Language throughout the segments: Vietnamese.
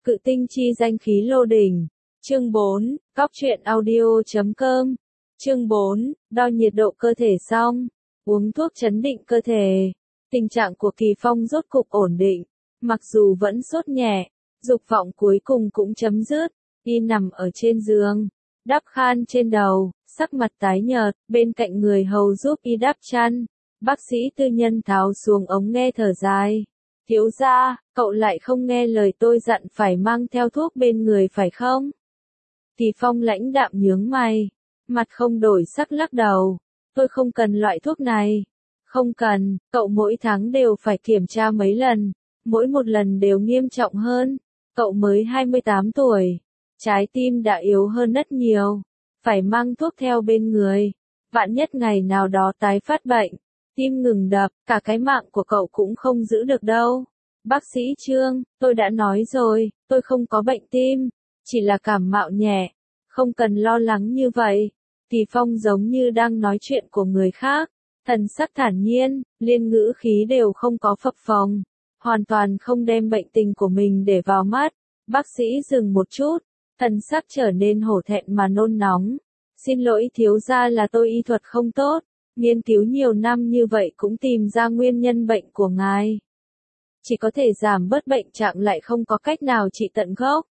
Cự tinh chi danh khí lô đỉnh. Chương 4, Cóc truyện audio.com. Chương 4, đo nhiệt độ cơ thể xong, uống thuốc chấn định cơ thể. Tình trạng của Kỳ Phong rốt cục ổn định, mặc dù vẫn sốt nhẹ, dục vọng cuối cùng cũng chấm dứt. Y nằm ở trên giường, đắp khan trên đầu, sắc mặt tái nhợt, bên cạnh người hầu giúp y đắp chăn. Bác sĩ tư nhân tháo xuống ống nghe thở dài. Thiếu gia, cậu lại không nghe lời tôi dặn phải mang theo thuốc bên người phải không? Kỳ Phong lãnh đạm nhướng mày, mặt không đổi sắc lắc đầu. Tôi không cần loại thuốc này. Không cần, cậu mỗi tháng đều phải kiểm tra mấy lần, mỗi một lần đều nghiêm trọng hơn. Cậu mới 28 tuổi, trái tim đã yếu hơn rất nhiều, phải mang thuốc theo bên người. Vạn nhất ngày nào đó tái phát bệnh, tim ngừng đập, cả cái mạng của cậu cũng không giữ được đâu. Bác sĩ Trương, tôi đã nói rồi, tôi không có bệnh tim, chỉ là cảm mạo nhẹ, không cần lo lắng như vậy. Kỳ Phong giống như đang nói chuyện của người khác, thần sắc thản nhiên, liên ngữ khí đều không có phập phồng, hoàn toàn không đem bệnh tình của mình để vào mắt. Bác sĩ dừng một chút, thần sắc trở nên hổ thẹn mà nôn nóng. Xin lỗi thiếu gia, là tôi y thuật không tốt, nghiên cứu nhiều năm như vậy cũng tìm ra nguyên nhân bệnh của ngài. Chỉ có thể giảm bớt bệnh trạng lại không có cách nào trị tận gốc.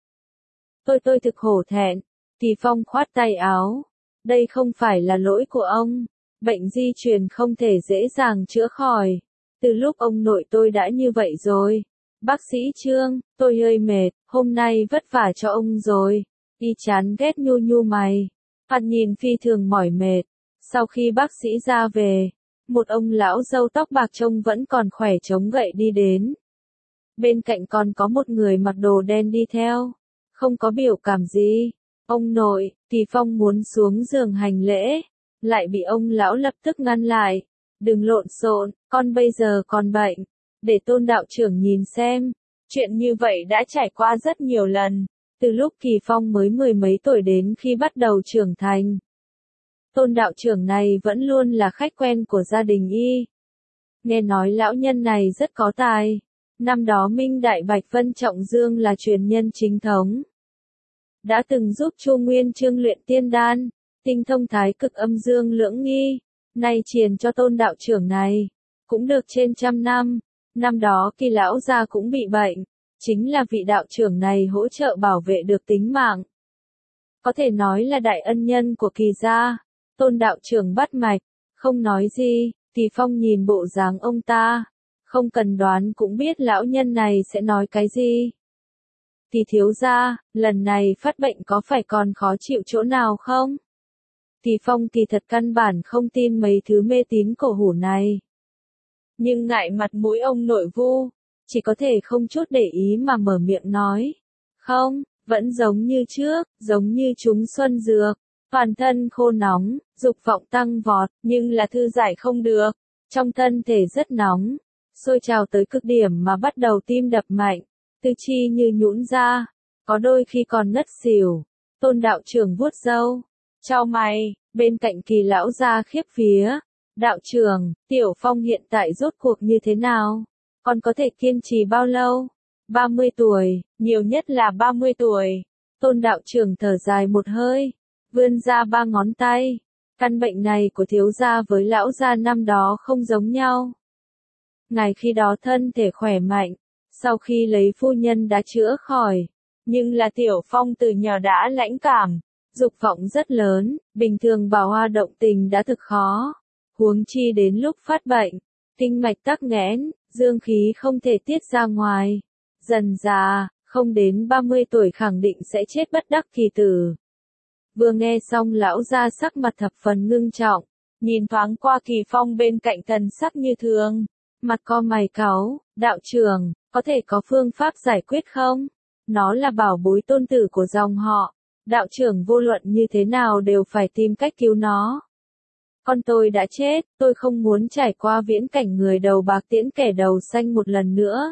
Tôi thực hổ thẹn. Kỳ Phong khoát tay áo. Đây không phải là lỗi của ông. Bệnh di truyền không thể dễ dàng chữa khỏi. Từ lúc ông nội tôi đã như vậy rồi. Bác sĩ Trương, tôi hơi mệt, hôm nay vất vả cho ông rồi. Y chán ghét nhu mày. Mặt nhìn phi thường mỏi mệt. Sau khi bác sĩ ra về, một ông lão râu tóc bạc trông vẫn còn khỏe chống gậy đi đến. Bên cạnh còn có một người mặc đồ đen đi theo. Không có biểu cảm gì. Ông nội, Kỳ Phong muốn xuống giường hành lễ, lại bị ông lão lập tức ngăn lại. Đừng lộn xộn, con bây giờ còn bệnh. Để Tôn đạo trưởng nhìn xem. Chuyện như vậy đã trải qua rất nhiều lần, từ lúc Kỳ Phong mới mười mấy tuổi đến khi bắt đầu trưởng thành. Tôn đạo trưởng này vẫn luôn là khách quen của gia đình y. Nghe nói lão nhân này rất có tài. Năm đó Minh Đại Bạch Vân Trọng Dương là truyền nhân chính thống. Đã từng giúp Chu Nguyên Chương luyện tiên đan, tinh thông thái cực âm dương lưỡng nghi. Nay truyền cho Tôn đạo trưởng này, cũng được trên 100 năm. Năm đó Kỳ lão gia cũng bị bệnh, chính là vị đạo trưởng này hỗ trợ bảo vệ được tính mạng. Có thể nói là đại ân nhân của Kỳ gia. Tôn đạo trưởng bắt mạch, không nói gì. Kỳ Phong nhìn bộ dáng ông ta, không cần đoán cũng biết lão nhân này sẽ nói cái gì. Kỳ thiếu gia, lần này phát bệnh có phải còn khó chịu chỗ nào không? Kỳ Phong kỳ thật căn bản không tin mấy thứ mê tín cổ hủ này. Nhưng ngại mặt mũi ông nội Vu, chỉ có thể không chút để ý mà mở miệng nói. Không, vẫn giống như trước, giống như trúng xuân dược. Toàn thân khô nóng, dục vọng tăng vọt, nhưng là thư giải không được. Trong thân thể rất nóng, sôi trào tới cực điểm mà bắt đầu tim đập mạnh, tư chi như nhũn ra, có đôi khi còn ngất xỉu. Tôn đạo trưởng vuốt râu, chau mày, bên cạnh Kỳ lão gia khiếp vía. Đạo trưởng, Tiểu Phong hiện tại rốt cuộc như thế nào? Còn có thể kiên trì bao lâu? 30 tuổi, nhiều nhất là 30 tuổi. Tôn đạo trưởng thở dài một hơi, vươn ra 3 ngón tay. Căn bệnh này của thiếu gia với lão gia năm đó không giống nhau. Ngài khi đó thân thể khỏe mạnh, sau khi lấy phu nhân đã chữa khỏi. Nhưng là Tiểu Phong từ nhỏ đã lãnh cảm, dục vọng rất lớn, bình thường bảo hoa động tình đã thực khó. Huống chi đến lúc phát bệnh, kinh mạch tắc nghẽn, dương khí không thể tiết ra ngoài. Dần già, không đến 30 tuổi khẳng định sẽ chết bất đắc kỳ tử. Vừa nghe xong lão gia sắc mặt thập phần ngưng trọng, nhìn thoáng qua Kỳ Phong bên cạnh thần sắc như thường, mặt co mày cáu. Đạo trưởng, có thể có phương pháp giải quyết không? Nó là bảo bối tôn tử của dòng họ, đạo trưởng vô luận như thế nào đều phải tìm cách cứu nó. Con tôi đã chết, tôi không muốn trải qua viễn cảnh người đầu bạc tiễn kẻ đầu xanh một lần nữa.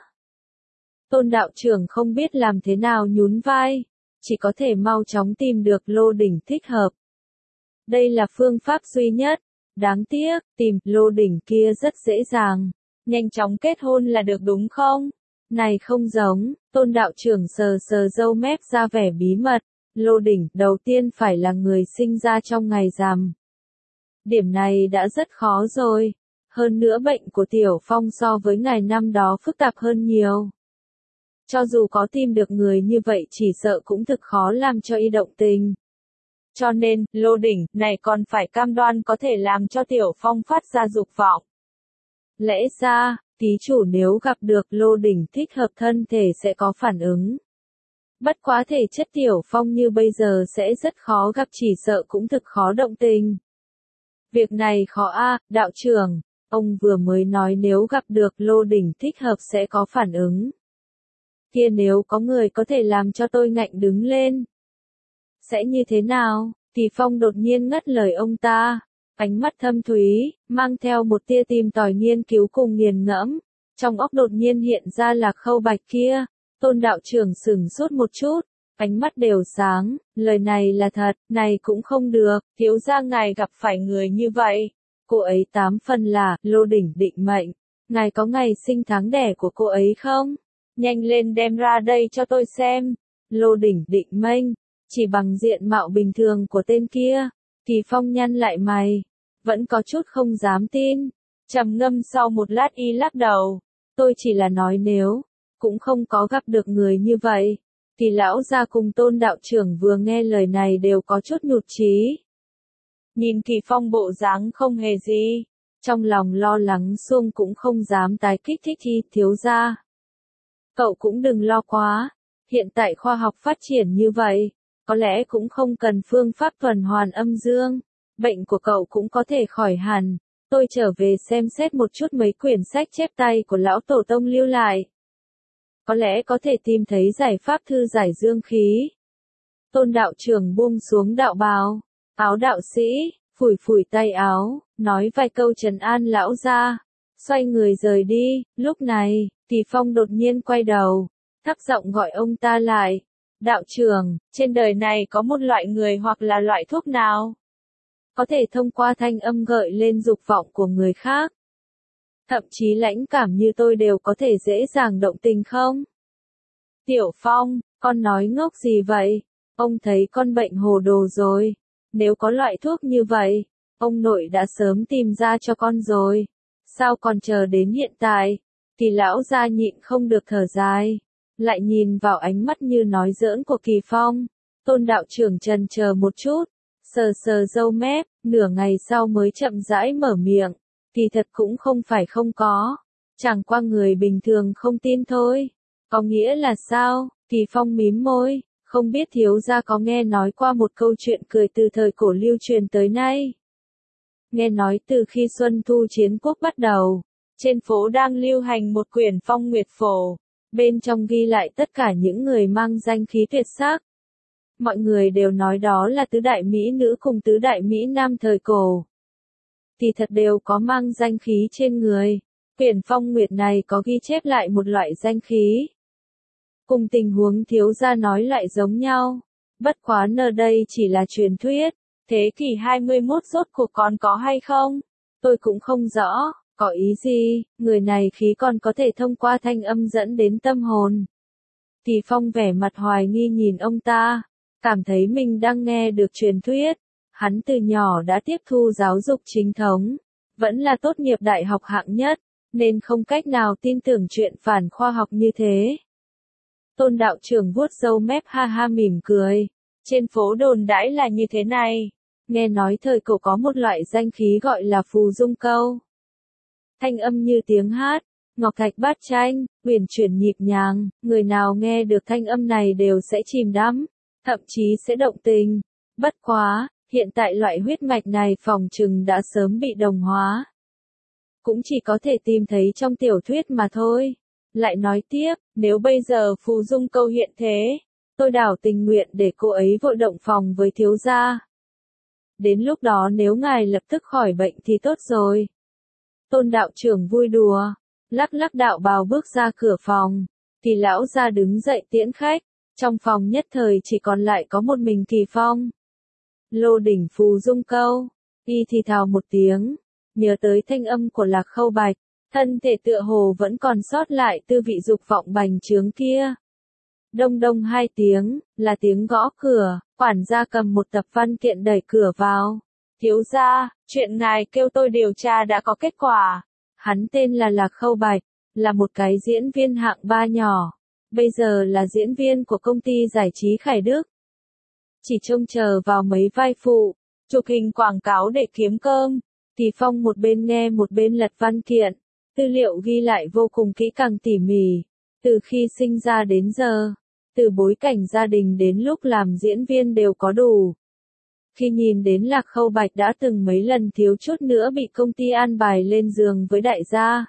Tôn đạo trưởng không biết làm thế nào nhún vai, chỉ có thể mau chóng tìm được lô đỉnh thích hợp. Đây là phương pháp duy nhất. Đáng tiếc, tìm lô đỉnh kia rất dễ dàng. Nhanh chóng kết hôn là được đúng không? Này không giống, Tôn đạo trưởng sờ sờ râu mép ra vẻ bí mật, Lô Đỉnh đầu tiên phải là người sinh ra trong ngày rằm. Điểm này đã rất khó rồi. Hơn nữa bệnh của Tiểu Phong so với ngày năm đó phức tạp hơn nhiều. Cho dù có tìm được người như vậy chỉ sợ cũng thực khó làm cho y động tình. Cho nên, Lô Đỉnh này còn phải cam đoan có thể làm cho Tiểu Phong phát ra dục vọng. Lẽ ra, thí chủ nếu gặp được Lô Đỉnh thích hợp thân thể sẽ có phản ứng. Bất quá thể chất Tiểu Phong như bây giờ sẽ rất khó gặp, chỉ sợ cũng thực khó động tình. Việc này khó đạo trưởng. Ông vừa mới nói nếu gặp được Lô Đỉnh thích hợp sẽ có phản ứng. Kia nếu có người có thể làm cho tôi ngạnh đứng lên, sẽ như thế nào? Kỳ Phong đột nhiên ngắt lời ông ta, ánh mắt thâm thúy, mang theo một tia tìm tòi nghiên cứu cùng nghiền ngẫm. Trong óc đột nhiên hiện ra là Khâu Bạch kia. Tôn đạo trưởng sửng sốt một chút, ánh mắt đều sáng, lời này là thật, này cũng không được, thiếu gia ngài gặp phải người như vậy. Cô ấy 8 phần là Lô Đỉnh định mệnh. Ngài có ngày sinh tháng đẻ của cô ấy không? Nhanh lên đem ra đây cho tôi xem. Lô Đỉnh định mệnh, chỉ bằng diện mạo bình thường của tên kia. Kỳ Phong nhăn lại mày, vẫn có chút không dám tin. Trầm ngâm sau một lát y lắc đầu. Tôi chỉ là nói nếu, cũng không có gặp được người như vậy. Kỳ lão gia cùng Tôn đạo trưởng vừa nghe lời này đều có chút nhụt chí. Nhìn Kỳ Phong bộ dáng không hề gì, trong lòng lo lắng xuông cũng không dám tái kích thích thiếu gia. Cậu cũng đừng lo quá, hiện tại khoa học phát triển như vậy, có lẽ cũng không cần phương pháp tuần hoàn âm dương, bệnh của cậu cũng có thể khỏi hẳn. Tôi trở về xem xét một chút mấy quyển sách chép tay của lão tổ tông lưu lại. Có lẽ có thể tìm thấy giải pháp thư giải dương khí. Tôn đạo trưởng buông xuống đạo bào, áo đạo sĩ, phủi phủi tay áo, nói vài câu trấn an lão gia, xoay người rời đi. Lúc này, Kỳ Phong đột nhiên quay đầu, thấp giọng gọi ông ta lại. Đạo trưởng, trên đời này có một loại người hoặc là loại thuốc nào có thể thông qua thanh âm gợi lên dục vọng của người khác, thậm chí lãnh cảm như tôi đều có thể dễ dàng động tình không? Tiểu Phong, con nói ngốc gì vậy? Ông thấy con bệnh hồ đồ rồi. Nếu có loại thuốc như vậy, ông nội đã sớm tìm ra cho con rồi. Sao còn chờ đến hiện tại? Kỳ lão gia nhịn không được thở dài, lại nhìn vào ánh mắt như nói giỡn của Kỳ Phong. Tôn đạo trưởng chần chờ một chút, sờ sờ râu mép, nửa ngày sau mới chậm rãi mở miệng. Kỳ thật cũng không phải không có, chẳng qua người bình thường không tin thôi. Có nghĩa là sao? Kỳ Phong mím môi, không biết thiếu gia có nghe nói qua một câu chuyện cười từ thời cổ lưu truyền tới nay. Nghe nói từ khi Xuân Thu Chiến Quốc bắt đầu, trên phố đang lưu hành một quyển Phong Nguyệt Phổ, bên trong ghi lại tất cả những người mang danh khí tuyệt sắc. Mọi người đều nói đó là tứ đại mỹ nữ cùng tứ đại mỹ nam thời cổ. Thì thật đều có mang danh khí trên người. Quyển Phong Nguyệt này có ghi chép lại một loại danh khí. Cùng tình huống thiếu gia nói lại giống nhau. Bất quá nơi đây chỉ là truyền thuyết. Thế kỷ 21 rốt cuộc còn có hay không? Tôi cũng không rõ, có ý gì, người này khí còn có thể thông qua thanh âm dẫn đến tâm hồn. Kỳ Phong vẻ mặt hoài nghi nhìn ông ta, cảm thấy mình đang nghe được truyền thuyết. Hắn từ nhỏ đã tiếp thu giáo dục chính thống, vẫn là tốt nghiệp đại học hạng nhất, nên không cách nào tin tưởng chuyện phản khoa học như thế. Tôn đạo trưởng vuốt râu mép ha ha mỉm cười. Trên phố đồn đãi là như thế này. Nghe nói thời cổ có một loại danh khí gọi là phù dung câu. Thanh âm như tiếng hát, ngọc thạch bát tranh, uyển chuyển nhịp nhàng, người nào nghe được thanh âm này đều sẽ chìm đắm, thậm chí sẽ động tình. Bất quá, hiện tại loại huyết mạch này phòng chừng đã sớm bị đồng hóa. Cũng chỉ có thể tìm thấy trong tiểu thuyết mà thôi. Lại nói tiếp, nếu bây giờ phù dung câu hiện thế, tôi đảo tình nguyện để cô ấy vội động phòng với thiếu gia. Đến lúc đó nếu ngài lập tức khỏi bệnh thì tốt rồi. Tôn đạo trưởng vui đùa, lắc lắc đạo bào bước ra cửa phòng, thì lão gia đứng dậy tiễn khách, trong phòng nhất thời chỉ còn lại có một mình Kỳ Phong. Lô Đỉnh phù dung câu, y thì thào một tiếng, nhớ tới thanh âm của Lạc Khâu Bạch, thân thể tựa hồ vẫn còn sót lại tư vị dục vọng bành trướng kia. Đông đông hai tiếng, là tiếng gõ cửa, quản gia cầm một tập văn kiện đẩy cửa vào. Thiếu gia, chuyện ngài kêu tôi điều tra đã có kết quả. Hắn tên là Lạc Khâu Bạch, là một cái diễn viên hạng ba nhỏ. Bây giờ là diễn viên của công ty giải trí Khải Đức. Chỉ trông chờ vào mấy vai phụ, chụp hình quảng cáo để kiếm cơm. Thì Phong một bên nghe một bên lật văn kiện. Tư liệu ghi lại vô cùng kỹ càng tỉ mỉ. Từ khi sinh ra đến giờ, từ bối cảnh gia đình đến lúc làm diễn viên đều có đủ. Khi nhìn đến Lạc Khâu Bạch đã từng mấy lần thiếu chút nữa bị công ty an bài lên giường với đại gia.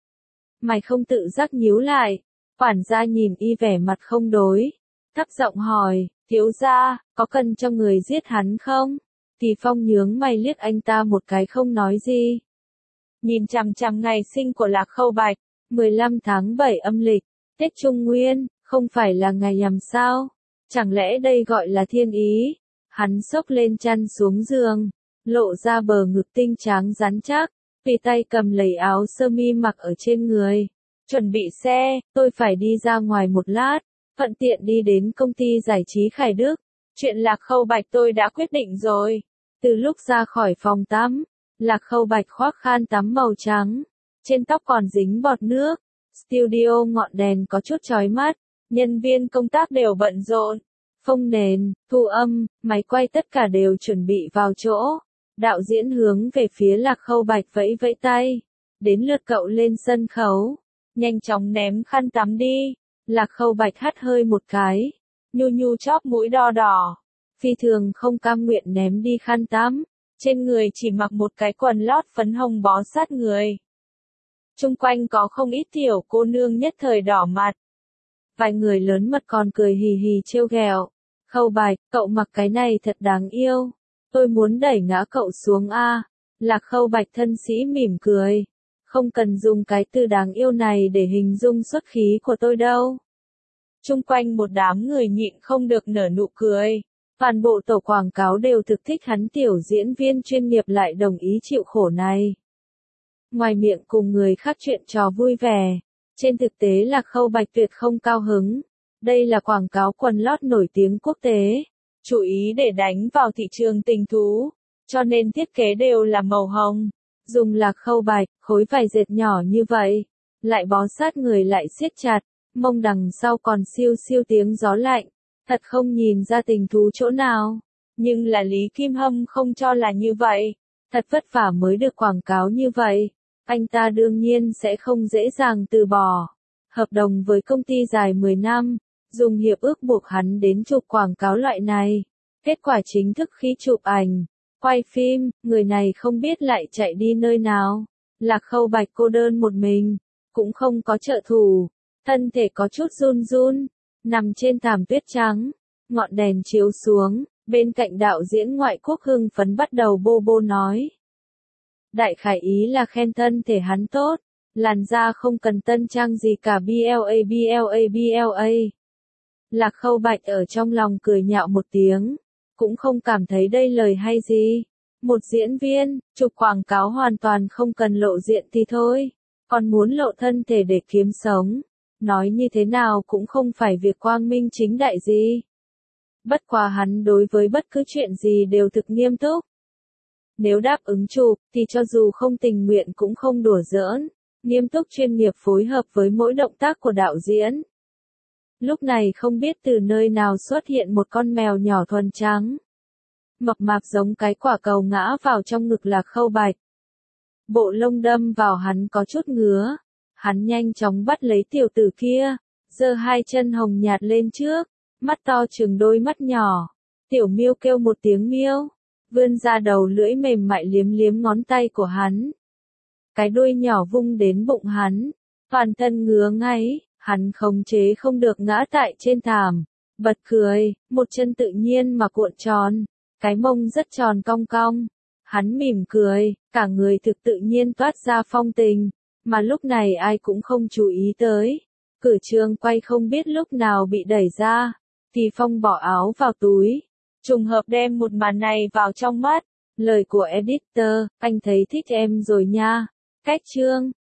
Mày không tự giác nhíu lại, quản gia nhìn y vẻ mặt không đối, thấp giọng hỏi, thiếu gia, có cần cho người giết hắn không? Thì Phong nhướng mày liếc anh ta một cái không nói gì. Nhìn chằm chằm ngày sinh của Lạc Khâu Bạch, 15 tháng 7 âm lịch, Tết Trung Nguyên, không phải là ngày nhằm sao? Chẳng lẽ đây gọi là thiên ý? Hắn xốc lên chăn xuống giường, lộ ra bờ ngực tinh tráng rắn chắc, tùy tay cầm lấy áo sơ mi mặc ở trên người. Chuẩn bị xe, tôi phải đi ra ngoài một lát, thuận tiện đi đến công ty giải trí Khải Đức. Chuyện Lạc Khâu Bạch tôi đã quyết định rồi. Từ lúc ra khỏi phòng tắm, Lạc Khâu Bạch khoác khăn tắm màu trắng, trên tóc còn dính bọt nước. Studio ngọn đèn có chút chói mắt, nhân viên công tác đều bận rộn. Phông nền, thu âm, máy quay tất cả đều chuẩn bị vào chỗ. Đạo diễn hướng về phía Lạc Khâu Bạch vẫy vẫy tay. Đến lượt cậu lên sân khấu. Nhanh chóng ném khăn tắm đi. Lạc Khâu Bạch hắt hơi một cái. Nhu nhu chóp mũi đo đỏ. Phi thường không cam nguyện ném đi khăn tắm. Trên người chỉ mặc một cái quần lót phấn hồng bó sát người. Chung quanh có không ít tiểu cô nương nhất thời đỏ mặt. Vài người lớn mật còn cười hì hì trêu ghẹo. Khâu Bạch, cậu mặc cái này thật đáng yêu. Tôi muốn đẩy ngã cậu xuống a. Lạc Khâu Bạch thân sĩ mỉm cười. Không cần dùng cái từ đáng yêu này để hình dung xuất khí của tôi đâu. Chung quanh một đám người nhịn không được nở nụ cười. Toàn bộ tổ quảng cáo đều thực thích hắn tiểu diễn viên chuyên nghiệp lại đồng ý chịu khổ này. Ngoài miệng cùng người khác chuyện trò vui vẻ, trên thực tế là Khâu Bạch tuyệt không cao hứng. Đây là quảng cáo quần lót nổi tiếng quốc tế, chú ý để đánh vào thị trường tình thú, cho nên thiết kế đều là màu hồng. Dùng Lạc Khâu Bạch, khối vải dệt nhỏ như vậy, lại bó sát người lại siết chặt, mông đằng sau còn siêu siêu tiếng gió lạnh, thật không nhìn ra tình thú chỗ nào. Nhưng là Lý Kim Hâm không cho là như vậy, thật vất vả mới được quảng cáo như vậy, anh ta đương nhiên sẽ không dễ dàng từ bỏ. Hợp đồng với công ty dài 10 năm, dùng hiệp ước buộc hắn đến chụp quảng cáo loại này. Kết quả chính thức khi chụp ảnh, quay phim, người này không biết lại chạy đi nơi nào. Lạc Khâu Bạch cô đơn một mình, cũng không có trợ thủ, thân thể có chút run run, nằm trên thảm tuyết trắng, ngọn đèn chiếu xuống, bên cạnh đạo diễn ngoại quốc hưng phấn bắt đầu bô bô nói. Đại khái ý là khen thân thể hắn tốt, làn da không cần tân trang gì cả BLA. Lạc Khâu Bạch ở trong lòng cười nhạo một tiếng, cũng không cảm thấy đây lời hay gì. Một diễn viên, chụp quảng cáo hoàn toàn không cần lộ diện thì thôi, còn muốn lộ thân thể để kiếm sống. Nói như thế nào cũng không phải việc quang minh chính đại gì. Bất quá hắn đối với bất cứ chuyện gì đều thực nghiêm túc. Nếu đáp ứng chụp, thì cho dù không tình nguyện cũng không đùa giỡn, nghiêm túc chuyên nghiệp phối hợp với mỗi động tác của đạo diễn. Lúc này không biết từ nơi nào xuất hiện một con mèo nhỏ thuần trắng. Mập mạp giống cái quả cầu ngã vào trong ngực Lạc Khâu Bạch. Bộ lông đâm vào hắn có chút ngứa. Hắn nhanh chóng bắt lấy tiểu tử kia, giơ hai chân hồng nhạt lên trước, mắt to chừng đôi mắt nhỏ. Tiểu miêu kêu một tiếng miêu, vươn ra đầu lưỡi mềm mại liếm liếm ngón tay của hắn. Cái đuôi nhỏ vung đến bụng hắn, toàn thân ngứa ngáy, hắn khống chế không được ngã tại trên thảm, bật cười, một chân tự nhiên mà cuộn tròn, cái mông rất tròn cong cong. Hắn mỉm cười, cả người thực tự nhiên toát ra phong tình, mà lúc này ai cũng không chú ý tới. Cửa trường quay không biết lúc nào bị đẩy ra, thì Phong bỏ áo vào túi, trùng hợp đem một màn này vào trong mắt. Lời của editor, anh thấy thích em rồi nha. Cách chương